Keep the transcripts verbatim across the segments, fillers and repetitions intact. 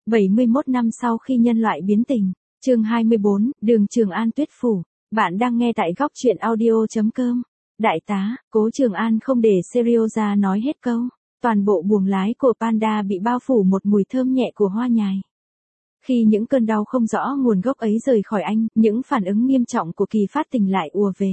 bảy mươi mốt năm sau khi nhân loại biến tình. Chương hai mươi bốn, Đường Trường An Tuyết Phủ. Bạn đang nghe tại góc truyện audio chấm com. Đại tá, Cố Trường An không để Serioja nói hết câu. Toàn bộ buồng lái của Panda bị bao phủ một mùi thơm nhẹ của hoa nhài. Khi những cơn đau không rõ nguồn gốc ấy rời khỏi anh, những phản ứng nghiêm trọng của kỳ phát tình lại ùa về.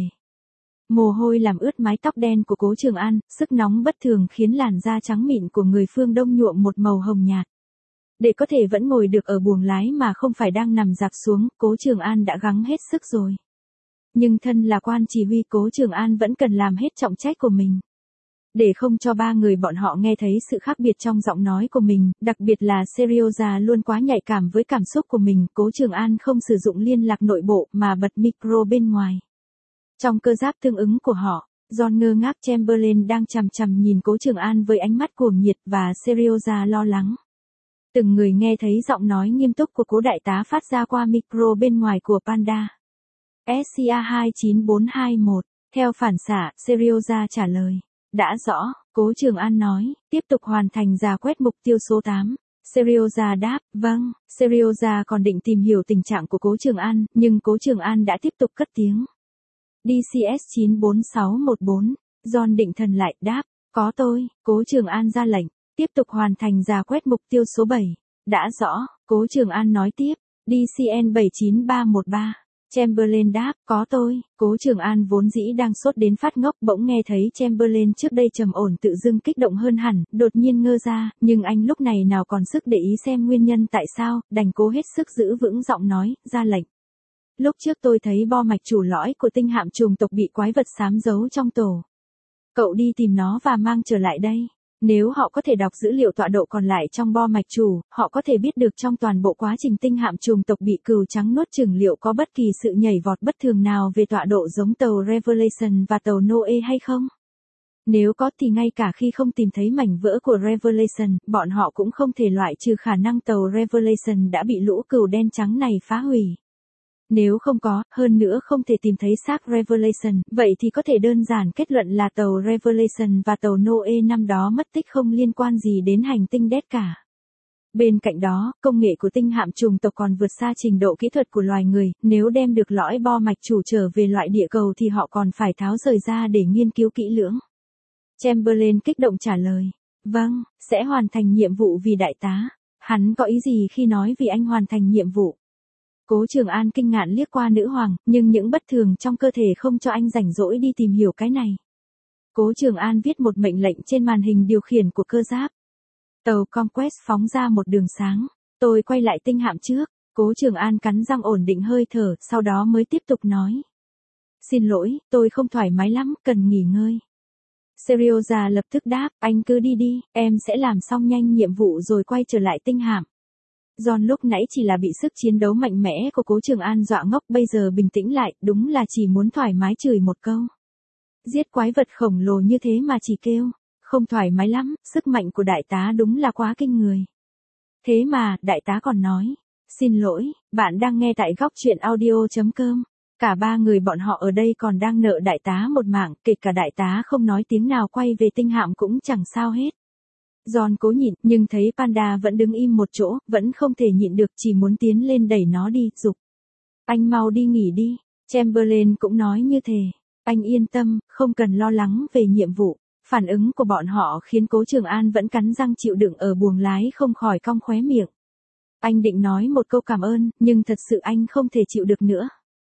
Mồ hôi làm ướt mái tóc đen của Cố Trường An, sức nóng bất thường khiến làn da trắng mịn của người phương Đông nhuộm một màu hồng nhạt. Để có thể vẫn ngồi được ở buồng lái mà không phải đang nằm dạp xuống, Cố Trường An đã gắng hết sức rồi. Nhưng thân là quan chỉ huy, Cố Trường An vẫn cần làm hết trọng trách của mình. Để không cho ba người bọn họ nghe thấy sự khác biệt trong giọng nói của mình, đặc biệt là Serioja luôn quá nhạy cảm với cảm xúc của mình, Cố Trường An không sử dụng liên lạc nội bộ mà bật micro bên ngoài. Trong cơ giáp tương ứng của họ, John ngơ ngác Chamberlain đang chằm chằm nhìn Cố Trường An với ánh mắt cuồng nhiệt và Serioja lo lắng. Từng người nghe thấy giọng nói nghiêm túc của Cố đại tá phát ra qua micro bên ngoài của Panda. ét xê a hai chín bốn hai mốt, theo phản xạ, Serioja trả lời. Đã rõ, Cố Trường An nói, tiếp tục hoàn thành rà quét mục tiêu số tám. Serioja đáp, vâng. Serioja còn định tìm hiểu tình trạng của Cố Trường An, nhưng Cố Trường An đã tiếp tục cất tiếng. đê xê ét chín bốn sáu một bốn, John định thần lại, đáp, có tôi. Cố Trường An ra lệnh, tiếp tục hoàn thành rà quét mục tiêu số bảy. Đã rõ, Cố Trường An nói tiếp, đê xê en bảy chín ba một ba. Chamberlain đáp, có tôi. Cố Trường An vốn dĩ đang sốt đến phát ngốc, bỗng nghe thấy Chamberlain trước đây trầm ổn tự dưng kích động hơn hẳn, đột nhiên ngơ ra, nhưng anh lúc này nào còn sức để ý xem nguyên nhân tại sao, đành cố hết sức giữ vững giọng nói, ra lệnh. Lúc trước tôi thấy bo mạch chủ lõi của tinh hạm trùng tộc bị quái vật xám giấu trong tổ. Cậu đi tìm nó và mang trở lại đây. Nếu họ có thể đọc dữ liệu tọa độ còn lại trong bo mạch chủ, họ có thể biết được trong toàn bộ quá trình tinh hạm trùng tộc bị cừu trắng nuốt chửng liệu có bất kỳ sự nhảy vọt bất thường nào về tọa độ giống tàu Revelation và tàu Noe hay không. Nếu có thì ngay cả khi không tìm thấy mảnh vỡ của Revelation, bọn họ cũng không thể loại trừ khả năng tàu Revelation đã bị lũ cừu đen trắng này phá hủy. Nếu không có, hơn nữa không thể tìm thấy xác Revelation, vậy thì có thể đơn giản kết luận là tàu Revelation và tàu Noe năm đó mất tích không liên quan gì đến hành tinh đét cả. Bên cạnh đó, công nghệ của tinh hạm trùng tộc còn vượt xa trình độ kỹ thuật của loài người, nếu đem được lõi bo mạch chủ trở về loại địa cầu thì họ còn phải tháo rời ra để nghiên cứu kỹ lưỡng. Chamberlain kích động trả lời, vâng, sẽ hoàn thành nhiệm vụ vì đại tá. Hắn có ý gì khi nói vì anh hoàn thành nhiệm vụ? Cố Trường An kinh ngạc liếc qua nữ hoàng, nhưng những bất thường trong cơ thể không cho anh rảnh rỗi đi tìm hiểu cái này. Cố Trường An viết một mệnh lệnh trên màn hình điều khiển của cơ giáp. Tàu Conquest phóng ra một đường sáng. Tôi quay lại tinh hạm trước. Cố Trường An cắn răng ổn định hơi thở, sau đó mới tiếp tục nói. Xin lỗi, tôi không thoải mái lắm, cần nghỉ ngơi. Serioja lập tức đáp, anh cứ đi đi, em sẽ làm xong nhanh nhiệm vụ rồi quay trở lại tinh hạm. John lúc nãy chỉ là bị sức chiến đấu mạnh mẽ của Cố Trường An dọa ngốc, bây giờ bình tĩnh lại, đúng là chỉ muốn thoải mái chửi một câu. Giết quái vật khổng lồ như thế mà chỉ kêu, không thoải mái lắm, sức mạnh của đại tá đúng là quá kinh người. Thế mà, đại tá còn nói, xin lỗi, bạn đang nghe tại góc truyện audio chấm com. Cả ba người bọn họ ở đây còn đang nợ đại tá một mạng, kể cả đại tá không nói tiếng nào quay về tinh hạm cũng chẳng sao hết. John cố nhịn, nhưng thấy Panda vẫn đứng im một chỗ, vẫn không thể nhịn được, chỉ muốn tiến lên đẩy nó đi, giục. Anh mau đi nghỉ đi. Chamberlain cũng nói như thế. Anh yên tâm, không cần lo lắng về nhiệm vụ. Phản ứng của bọn họ khiến Cố Trường An vẫn cắn răng chịu đựng ở buồng lái không khỏi cong khóe miệng. Anh định nói một câu cảm ơn, nhưng thật sự anh không thể chịu được nữa.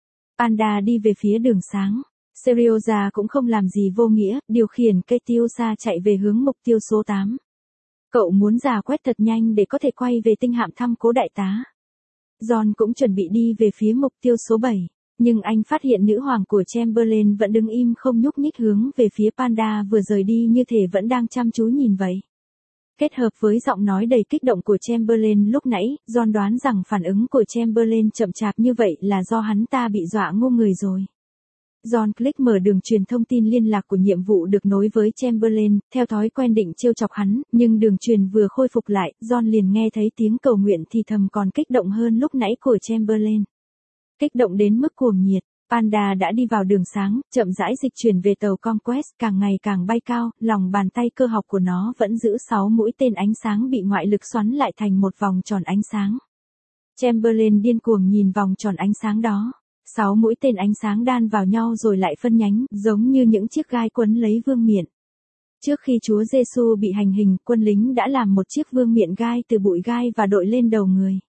Panda đi về phía đường sáng. Serioja cũng không làm gì vô nghĩa, điều khiển Katyusha chạy về hướng mục tiêu số tám. Cậu muốn rà quét thật nhanh để có thể quay về tinh hạm thăm Cố đại tá. John cũng chuẩn bị đi về phía mục tiêu số bảy, nhưng anh phát hiện nữ hoàng của Chamberlain vẫn đứng im không nhúc nhích hướng về phía Panda vừa rời đi, như thể vẫn đang chăm chú nhìn vậy. Kết hợp với giọng nói đầy kích động của Chamberlain lúc nãy, John đoán rằng phản ứng của Chamberlain chậm chạp như vậy là do hắn ta bị dọa ngu người rồi. John click mở đường truyền thông tin liên lạc của nhiệm vụ được nối với Chamberlain, theo thói quen định trêu chọc hắn, nhưng đường truyền vừa khôi phục lại, John liền nghe thấy tiếng cầu nguyện thì thầm còn kích động hơn lúc nãy của Chamberlain. Kích động đến mức cuồng nhiệt, Panda đã đi vào đường sáng, chậm rãi dịch chuyển về tàu Conquest, càng ngày càng bay cao, lòng bàn tay cơ học của nó vẫn giữ sáu mũi tên ánh sáng bị ngoại lực xoắn lại thành một vòng tròn ánh sáng. Chamberlain điên cuồng nhìn vòng tròn ánh sáng đó. Sáu mũi tên ánh sáng đan vào nhau rồi lại phân nhánh, giống như những chiếc gai quấn lấy vương miện. Trước khi Chúa Giêsu bị hành hình, quân lính đã làm một chiếc vương miện gai từ bụi gai và đội lên đầu người.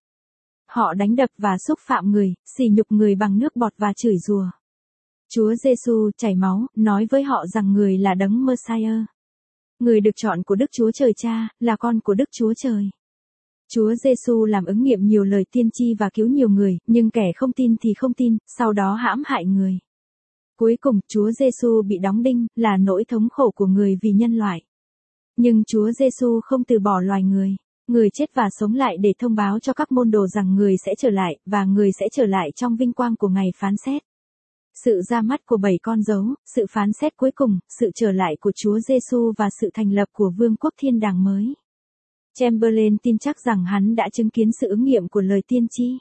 Họ đánh đập và xúc phạm người, sỉ nhục người bằng nước bọt và chửi rủa. Chúa Giêsu chảy máu, nói với họ rằng người là đấng Messiah. Người được chọn của Đức Chúa Trời Cha, là con của Đức Chúa Trời. Chúa Giêsu làm ứng nghiệm nhiều lời tiên tri và cứu nhiều người, nhưng kẻ không tin thì không tin, sau đó hãm hại người. Cuối cùng, Chúa Giêsu bị đóng đinh, là nỗi thống khổ của người vì nhân loại. Nhưng Chúa Giêsu không từ bỏ loài người. Người chết và sống lại để thông báo cho các môn đồ rằng người sẽ trở lại, và người sẽ trở lại trong vinh quang của ngày phán xét. Sự ra mắt của bảy con dấu, sự phán xét cuối cùng, sự trở lại của Chúa Giêsu và sự thành lập của vương quốc thiên đàng mới. Chamberlain tin chắc rằng hắn đã chứng kiến sự ứng nghiệm của lời tiên tri.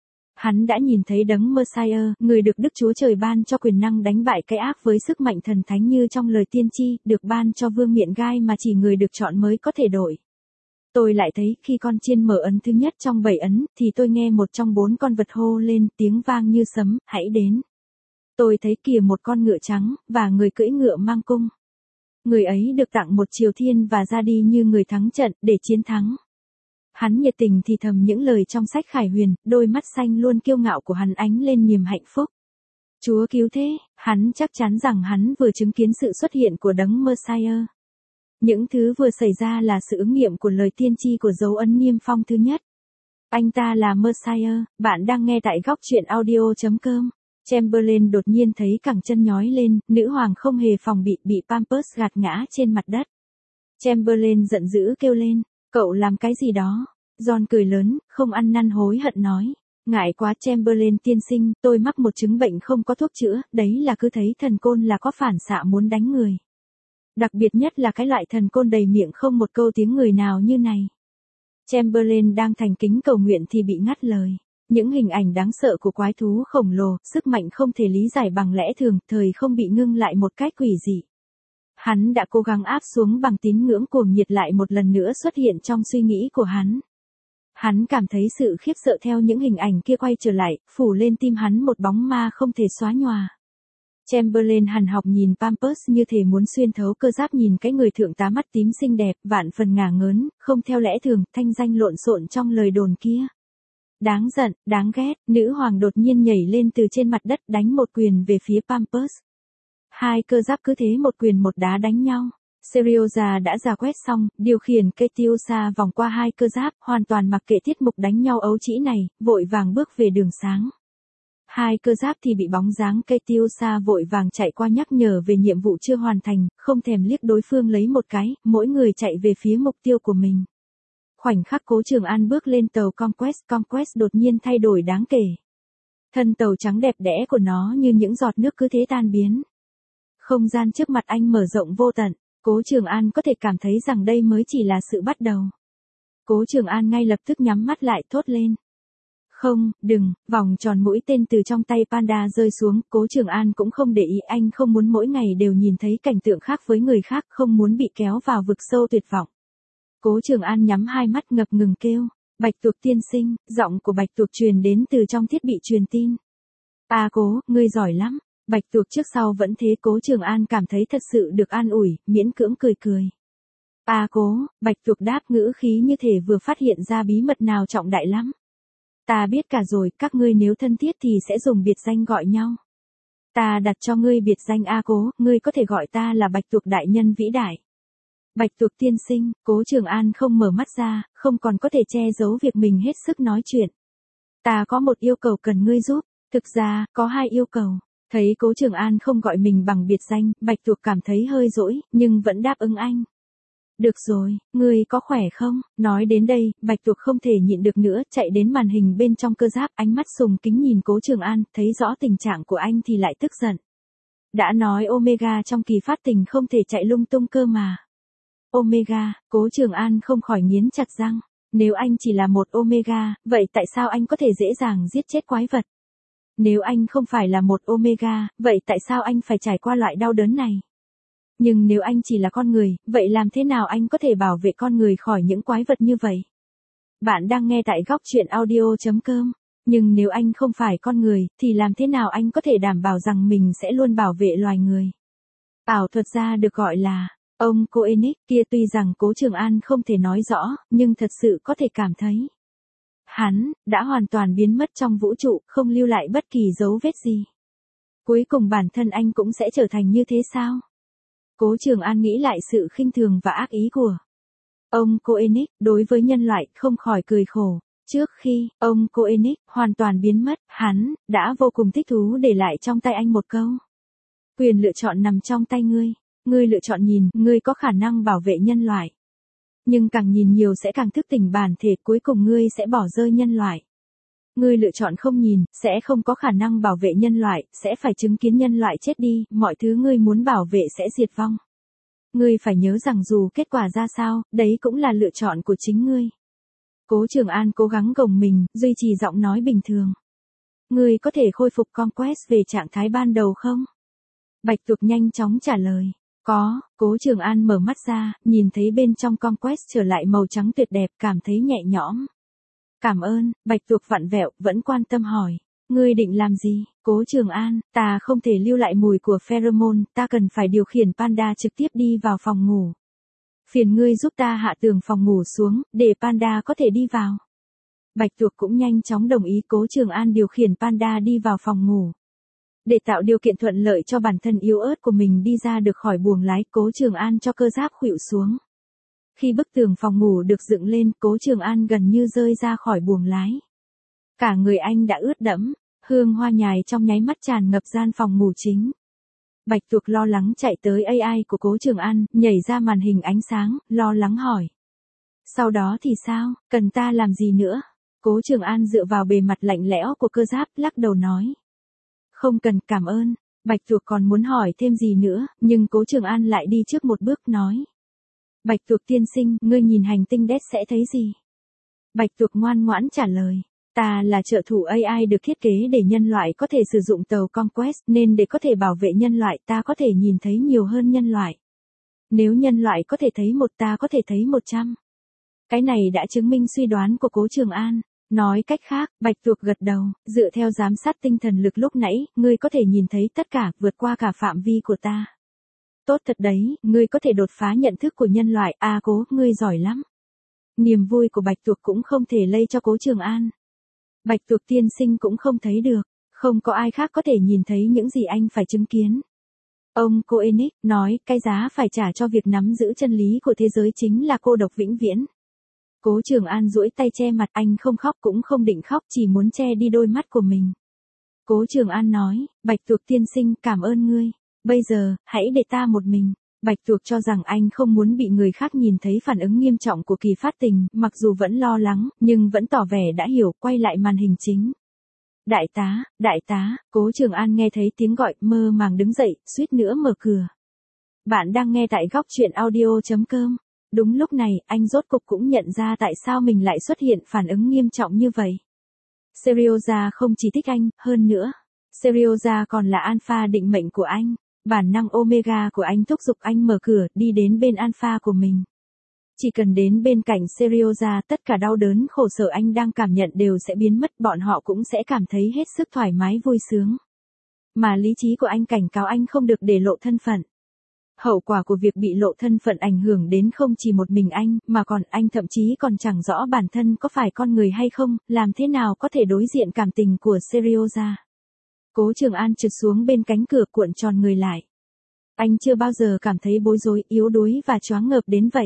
Hắn đã nhìn thấy đấng Messiah, người được Đức Chúa Trời ban cho quyền năng đánh bại cái ác với sức mạnh thần thánh như trong lời tiên tri, được ban cho vương miện gai mà chỉ người được chọn mới có thể đổi. Tôi lại thấy khi con chiên mở ấn thứ nhất trong bảy ấn, thì tôi nghe một trong bốn con vật hô lên tiếng vang như sấm, hãy đến. Tôi thấy kìa một con ngựa trắng, và người cưỡi ngựa mang cung. Người ấy được tặng một triều thiên và ra đi như người thắng trận, để chiến thắng. Hắn nhiệt tình thì thầm những lời trong sách Khải Huyền, đôi mắt xanh luôn kiêu ngạo của hắn ánh lên niềm hạnh phúc. Chúa cứu thế, hắn chắc chắn rằng hắn vừa chứng kiến sự xuất hiện của đấng Messiah. Những thứ vừa xảy ra là sự ứng nghiệm của lời tiên tri của dấu ấn niêm phong thứ nhất. Anh ta là Messiah, bạn đang nghe tại góc truyện audio chấm com. Chamberlain đột nhiên thấy cẳng chân nhói lên, nữ hoàng không hề phòng bị bị Pampers gạt ngã trên mặt đất. Chamberlain giận dữ kêu lên, cậu làm cái gì đó? John cười lớn, không ăn năn hối hận nói. Ngại quá Chamberlain tiên sinh, tôi mắc một chứng bệnh không có thuốc chữa, đấy là cứ thấy thần côn là có phản xạ muốn đánh người. Đặc biệt nhất là cái loại thần côn đầy miệng không một câu tiếng người nào như này. Chamberlain đang thành kính cầu nguyện thì bị ngắt lời. Những hình ảnh đáng sợ của quái thú khổng lồ, sức mạnh không thể lý giải bằng lẽ thường, thời không bị ngưng lại một cách quỷ dị. Hắn đã cố gắng áp xuống bằng tín ngưỡng cuồng nhiệt lại một lần nữa xuất hiện trong suy nghĩ của hắn. Hắn cảm thấy sự khiếp sợ theo những hình ảnh kia quay trở lại, phủ lên tim hắn một bóng ma không thể xóa nhòa. Chamberlain hằn học nhìn Pampers như thể muốn xuyên thấu cơ giáp nhìn cái người thượng tá mắt tím xinh đẹp, vạn phần ngả ngớn, không theo lẽ thường, thanh danh lộn xộn trong lời đồn kia. Đáng giận, đáng ghét, nữ hoàng đột nhiên nhảy lên từ trên mặt đất đánh một quyền về phía Pampers. Hai cơ giáp cứ thế một quyền một đá đánh nhau. Serioza đã giả quét xong, điều khiển Ketiusa vòng qua hai cơ giáp, hoàn toàn mặc kệ tiết mục đánh nhau ấu trĩ này, vội vàng bước về đường sáng. Hai cơ giáp thì bị bóng dáng Ketiusa vội vàng chạy qua nhắc nhở về nhiệm vụ chưa hoàn thành, không thèm liếc đối phương lấy một cái, mỗi người chạy về phía mục tiêu của mình. Khoảnh khắc Cố Trường An bước lên tàu Conquest, Conquest đột nhiên thay đổi đáng kể. Thân tàu trắng đẹp đẽ của nó như những giọt nước cứ thế tan biến. Không gian trước mặt anh mở rộng vô tận, Cố Trường An có thể cảm thấy rằng đây mới chỉ là sự bắt đầu. Cố Trường An ngay lập tức nhắm mắt lại thốt lên. Không, đừng, vòng tròn mũi tên từ trong tay Panda rơi xuống, Cố Trường An cũng không để ý, anh không muốn mỗi ngày đều nhìn thấy cảnh tượng khác với người khác, không muốn bị kéo vào vực sâu tuyệt vọng. Cố Trường An nhắm hai mắt ngập ngừng kêu, Bạch Tuộc tiên sinh, giọng của Bạch Tuộc truyền đến từ trong thiết bị truyền tin. À Cố, ngươi giỏi lắm. Bạch Tuộc trước sau vẫn thế, Cố Trường An cảm thấy thật sự được an ủi, miễn cưỡng cười cười. À Cố, Bạch Tuộc đáp ngữ khí như thể vừa phát hiện ra bí mật nào trọng đại lắm. Ta biết cả rồi, các ngươi nếu thân thiết thì sẽ dùng biệt danh gọi nhau. Ta đặt cho ngươi biệt danh A Cố, ngươi có thể gọi ta là Bạch Tuộc đại nhân vĩ đại. Bạch Tuộc tiên sinh, Cố Trường An không mở mắt ra, không còn có thể che giấu việc mình hết sức nói chuyện. Ta có một yêu cầu cần ngươi giúp, thực ra, có hai yêu cầu. Thấy Cố Trường An không gọi mình bằng biệt danh, Bạch Tuộc cảm thấy hơi dỗi, nhưng vẫn đáp ứng anh. Được rồi, ngươi có khỏe không? Nói đến đây, Bạch Tuộc không thể nhịn được nữa, chạy đến màn hình bên trong cơ giáp, ánh mắt sùng kính nhìn Cố Trường An, thấy rõ tình trạng của anh thì lại tức giận. Đã nói Omega trong kỳ phát tình không thể chạy lung tung cơ mà. Omega, Cố Trường An không khỏi nghiến chặt răng. Nếu anh chỉ là một Omega, vậy tại sao anh có thể dễ dàng giết chết quái vật? Nếu anh không phải là một Omega, vậy tại sao anh phải trải qua loại đau đớn này? Nhưng nếu anh chỉ là con người, vậy làm thế nào anh có thể bảo vệ con người khỏi những quái vật như vậy? Bạn đang nghe tại góc chuyện audio chấm com. Nhưng nếu anh không phải con người, thì làm thế nào anh có thể đảm bảo rằng mình sẽ luôn bảo vệ loài người? Ảo thuật gia được gọi là ông Koenig kia, tuy rằng Cố Trường An không thể nói rõ, nhưng thật sự có thể cảm thấy hắn đã hoàn toàn biến mất trong vũ trụ, không lưu lại bất kỳ dấu vết gì. Cuối cùng bản thân anh cũng sẽ trở thành như thế sao? Cố Trường An nghĩ lại sự khinh thường và ác ý của ông Koenig đối với nhân loại, không khỏi cười khổ. Trước khi ông Koenig hoàn toàn biến mất, hắn đã vô cùng thích thú để lại trong tay anh một câu: quyền lựa chọn nằm trong tay ngươi. Ngươi lựa chọn nhìn, ngươi có khả năng bảo vệ nhân loại. Nhưng càng nhìn nhiều sẽ càng thức tỉnh bản thể, cuối cùng ngươi sẽ bỏ rơi nhân loại. Ngươi lựa chọn không nhìn, sẽ không có khả năng bảo vệ nhân loại, sẽ phải chứng kiến nhân loại chết đi, mọi thứ ngươi muốn bảo vệ sẽ diệt vong. Ngươi phải nhớ rằng dù kết quả ra sao, đấy cũng là lựa chọn của chính ngươi. Cố Trường An cố gắng gồng mình, duy trì giọng nói bình thường. Ngươi có thể khôi phục Conquest về trạng thái ban đầu không? Bạch Tuộc nhanh chóng trả lời. Có. Cố Trường An mở mắt ra, nhìn thấy bên trong Conquest trở lại màu trắng tuyệt đẹp, cảm thấy nhẹ nhõm. Cảm ơn. Bạch Tuộc vặn vẹo, vẫn quan tâm hỏi. Ngươi định làm gì? Cố Trường An, ta không thể lưu lại mùi của pheromone, ta cần phải điều khiển Panda trực tiếp đi vào phòng ngủ. Phiền ngươi giúp ta hạ tường phòng ngủ xuống, để Panda có thể đi vào. Bạch Tuộc cũng nhanh chóng đồng ý. Cố Trường An điều khiển Panda đi vào phòng ngủ. Để tạo điều kiện thuận lợi cho bản thân yếu ớt của mình đi ra được khỏi buồng lái, Cố Trường An cho cơ giáp khuỵu xuống. Khi bức tường phòng ngủ được dựng lên, Cố Trường An gần như rơi ra khỏi buồng lái. Cả người anh đã ướt đẫm, hương hoa nhài trong nháy mắt tràn ngập gian phòng ngủ chính. Bạch Tuộc lo lắng chạy tới a i của Cố Trường An, nhảy ra màn hình ánh sáng, lo lắng hỏi. Sau đó thì sao, cần ta làm gì nữa? Cố Trường An dựa vào bề mặt lạnh lẽo của cơ giáp, lắc đầu nói. Không cần, cảm ơn. Bạch Tuộc còn muốn hỏi thêm gì nữa, nhưng Cố Trường An lại đi trước một bước nói. Bạch Tuộc tiên sinh, ngươi nhìn hành tinh Death sẽ thấy gì? Bạch Tuộc ngoan ngoãn trả lời. Ta là trợ thủ a i được thiết kế để nhân loại có thể sử dụng tàu Conquest, nên để có thể bảo vệ nhân loại ta có thể nhìn thấy nhiều hơn nhân loại. Nếu nhân loại có thể thấy một, ta có thể thấy một trăm. Cái này đã chứng minh suy đoán của Cố Trường An. Nói cách khác, Bạch Tuộc gật đầu, dựa theo giám sát tinh thần lực lúc nãy, ngươi có thể nhìn thấy tất cả, vượt qua cả phạm vi của ta. Tốt thật đấy, ngươi có thể đột phá nhận thức của nhân loại, à Cố, ngươi giỏi lắm. Niềm vui của Bạch Tuộc cũng không thể lây cho Cố Trường An. Bạch Tuộc tiên sinh cũng không thấy được, không có ai khác có thể nhìn thấy những gì anh phải chứng kiến. Ông Koenig nói, cái giá phải trả cho việc nắm giữ chân lý của thế giới chính là cô độc vĩnh viễn. Cố Trường An duỗi tay che mặt, anh không khóc cũng không định khóc, chỉ muốn che đi đôi mắt của mình. Cố Trường An nói, Bạch Tuộc tiên sinh, cảm ơn ngươi. Bây giờ, hãy để ta một mình. Bạch Tuộc cho rằng anh không muốn bị người khác nhìn thấy phản ứng nghiêm trọng của kỳ phát tình, mặc dù vẫn lo lắng, nhưng vẫn tỏ vẻ đã hiểu, quay lại màn hình chính. Đại tá, đại tá, Cố Trường An nghe thấy tiếng gọi, mơ màng đứng dậy, suýt nữa mở cửa. Bạn đang nghe tại góc chuyện audio chấm com. Đúng lúc này, anh rốt cục cũng nhận ra tại sao mình lại xuất hiện phản ứng nghiêm trọng như vậy. Serioja không chỉ thích anh, hơn nữa, Serioja còn là alpha định mệnh của anh. Bản năng Omega của anh thúc giục anh mở cửa, đi đến bên alpha của mình. Chỉ cần đến bên cạnh Serioja, tất cả đau đớn khổ sở anh đang cảm nhận đều sẽ biến mất, bọn họ cũng sẽ cảm thấy hết sức thoải mái vui sướng. Mà lý trí của anh cảnh cáo anh không được để lộ thân phận. Hậu quả của việc bị lộ thân phận ảnh hưởng đến không chỉ một mình anh, mà còn anh thậm chí còn chẳng rõ bản thân có phải con người hay không, làm thế nào có thể đối diện cảm tình của Serioja. Cố Trường An trượt xuống bên cánh cửa, cuộn tròn người lại. Anh chưa bao giờ cảm thấy bối rối, yếu đuối và choáng ngợp đến vậy.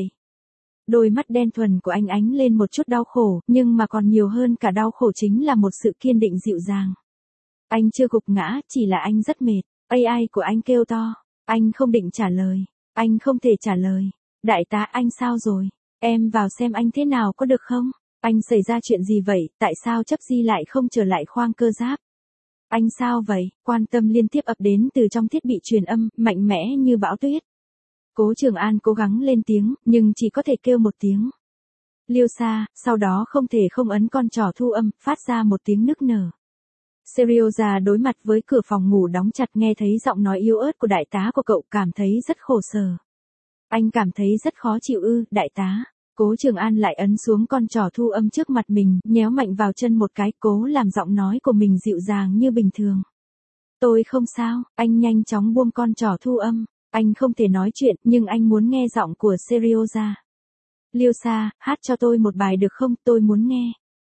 Đôi mắt đen thuần của anh ánh lên một chút đau khổ, nhưng mà còn nhiều hơn cả đau khổ chính là một sự kiên định dịu dàng. Anh chưa gục ngã, chỉ là anh rất mệt. a i của anh kêu to. Anh không định trả lời. Anh không thể trả lời. Đại tá, anh sao rồi? Em vào xem anh thế nào có được không? Anh xảy ra chuyện gì vậy? Tại sao chấp di lại không trở lại khoang cơ giáp? Anh sao vậy? Quan tâm liên tiếp ập đến từ trong thiết bị truyền âm, mạnh mẽ như bão tuyết. Cố Trường An cố gắng lên tiếng, nhưng chỉ có thể kêu một tiếng. Liêu xa, sau đó không thể không ấn con trỏ thu âm, phát ra một tiếng nức nở. Serioza đối mặt với cửa phòng ngủ đóng chặt nghe thấy giọng nói yếu ớt của đại tá của cậu cảm thấy rất khổ sở. Anh cảm thấy rất khó chịu ư, đại tá. Cố Trường An lại ấn xuống con trỏ thu âm trước mặt mình, nhéo mạnh vào chân một cái, cố làm giọng nói của mình dịu dàng như bình thường. Tôi không sao, anh nhanh chóng buông con trỏ thu âm. Anh không thể nói chuyện, nhưng anh muốn nghe giọng của Serioza. Liêu Sa, hát cho tôi một bài được không, tôi muốn nghe.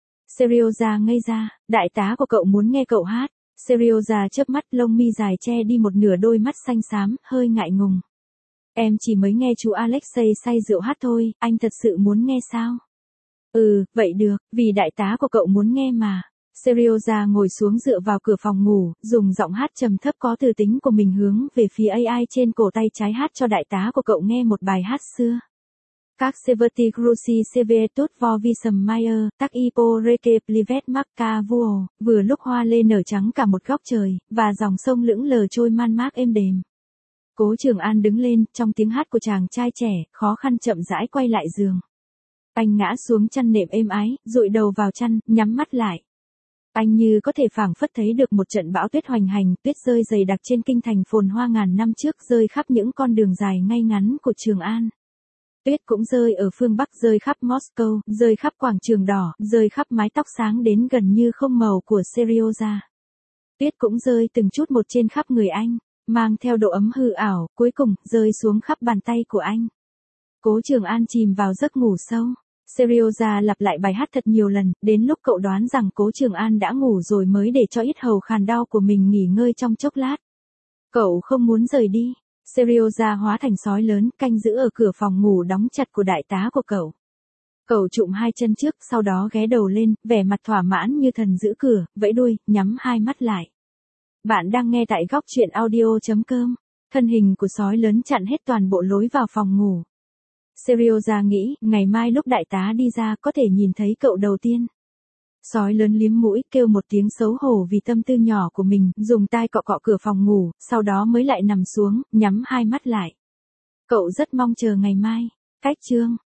Serioza ngây ra, đại tá của cậu muốn nghe cậu hát. Serioza chớp mắt, lông mi dài che đi một nửa đôi mắt xanh xám, hơi ngại ngùng. Em chỉ mới nghe chú Alexei say rượu hát thôi, anh thật sự muốn nghe sao? Ừ, vậy được, vì đại tá của cậu muốn nghe mà. Serioza ngồi xuống dựa vào cửa phòng ngủ, dùng giọng hát trầm thấp có từ tính của mình hướng về phía a i trên cổ tay trái hát cho đại tá của cậu nghe một bài hát xưa. Các Severti Cruci Sevetus vo Visum Mayer, tác Ipo Reke Plivet Macca Vuo, vừa lúc hoa lê nở trắng cả một góc trời, và dòng sông lững lờ trôi man mác êm đềm. Cố Trường An đứng lên, trong tiếng hát của chàng trai trẻ, khó khăn chậm rãi quay lại giường. Anh ngã xuống chăn nệm êm ái, dụi đầu vào chăn, nhắm mắt lại. Anh như có thể phảng phất thấy được một trận bão tuyết hoành hành, tuyết rơi dày đặc trên kinh thành phồn hoa ngàn năm trước, rơi khắp những con đường dài ngay ngắn của Trường An. Tuyết cũng rơi ở phương Bắc, rơi khắp Moscow, rơi khắp quảng trường đỏ, rơi khắp mái tóc sáng đến gần như không màu của Serioza. Tuyết cũng rơi từng chút một trên khắp người anh, mang theo độ ấm hư ảo, cuối cùng rơi xuống khắp bàn tay của anh. Cố Trường An chìm vào giấc ngủ sâu. Serioza lặp lại bài hát thật nhiều lần, đến lúc cậu đoán rằng Cố Trường An đã ngủ rồi mới để cho yết hầu khàn đau của mình nghỉ ngơi trong chốc lát. Cậu không muốn rời đi. Serioza hóa thành sói lớn, canh giữ ở cửa phòng ngủ đóng chặt của đại tá của cậu. Cậu trụm hai chân trước, sau đó ghé đầu lên, vẻ mặt thỏa mãn như thần giữ cửa, vẫy đuôi, nhắm hai mắt lại. Bạn đang nghe tại góc truyện audio chấm com. Thân hình của sói lớn chặn hết toàn bộ lối vào phòng ngủ. Serioza nghĩ, ngày mai lúc đại tá đi ra có thể nhìn thấy cậu đầu tiên. Sói lớn liếm mũi, kêu một tiếng xấu hổ vì tâm tư nhỏ của mình, dùng tai cọ cọ cửa phòng ngủ, sau đó mới lại nằm xuống, nhắm hai mắt lại. Cậu rất mong chờ ngày mai. Cách chương.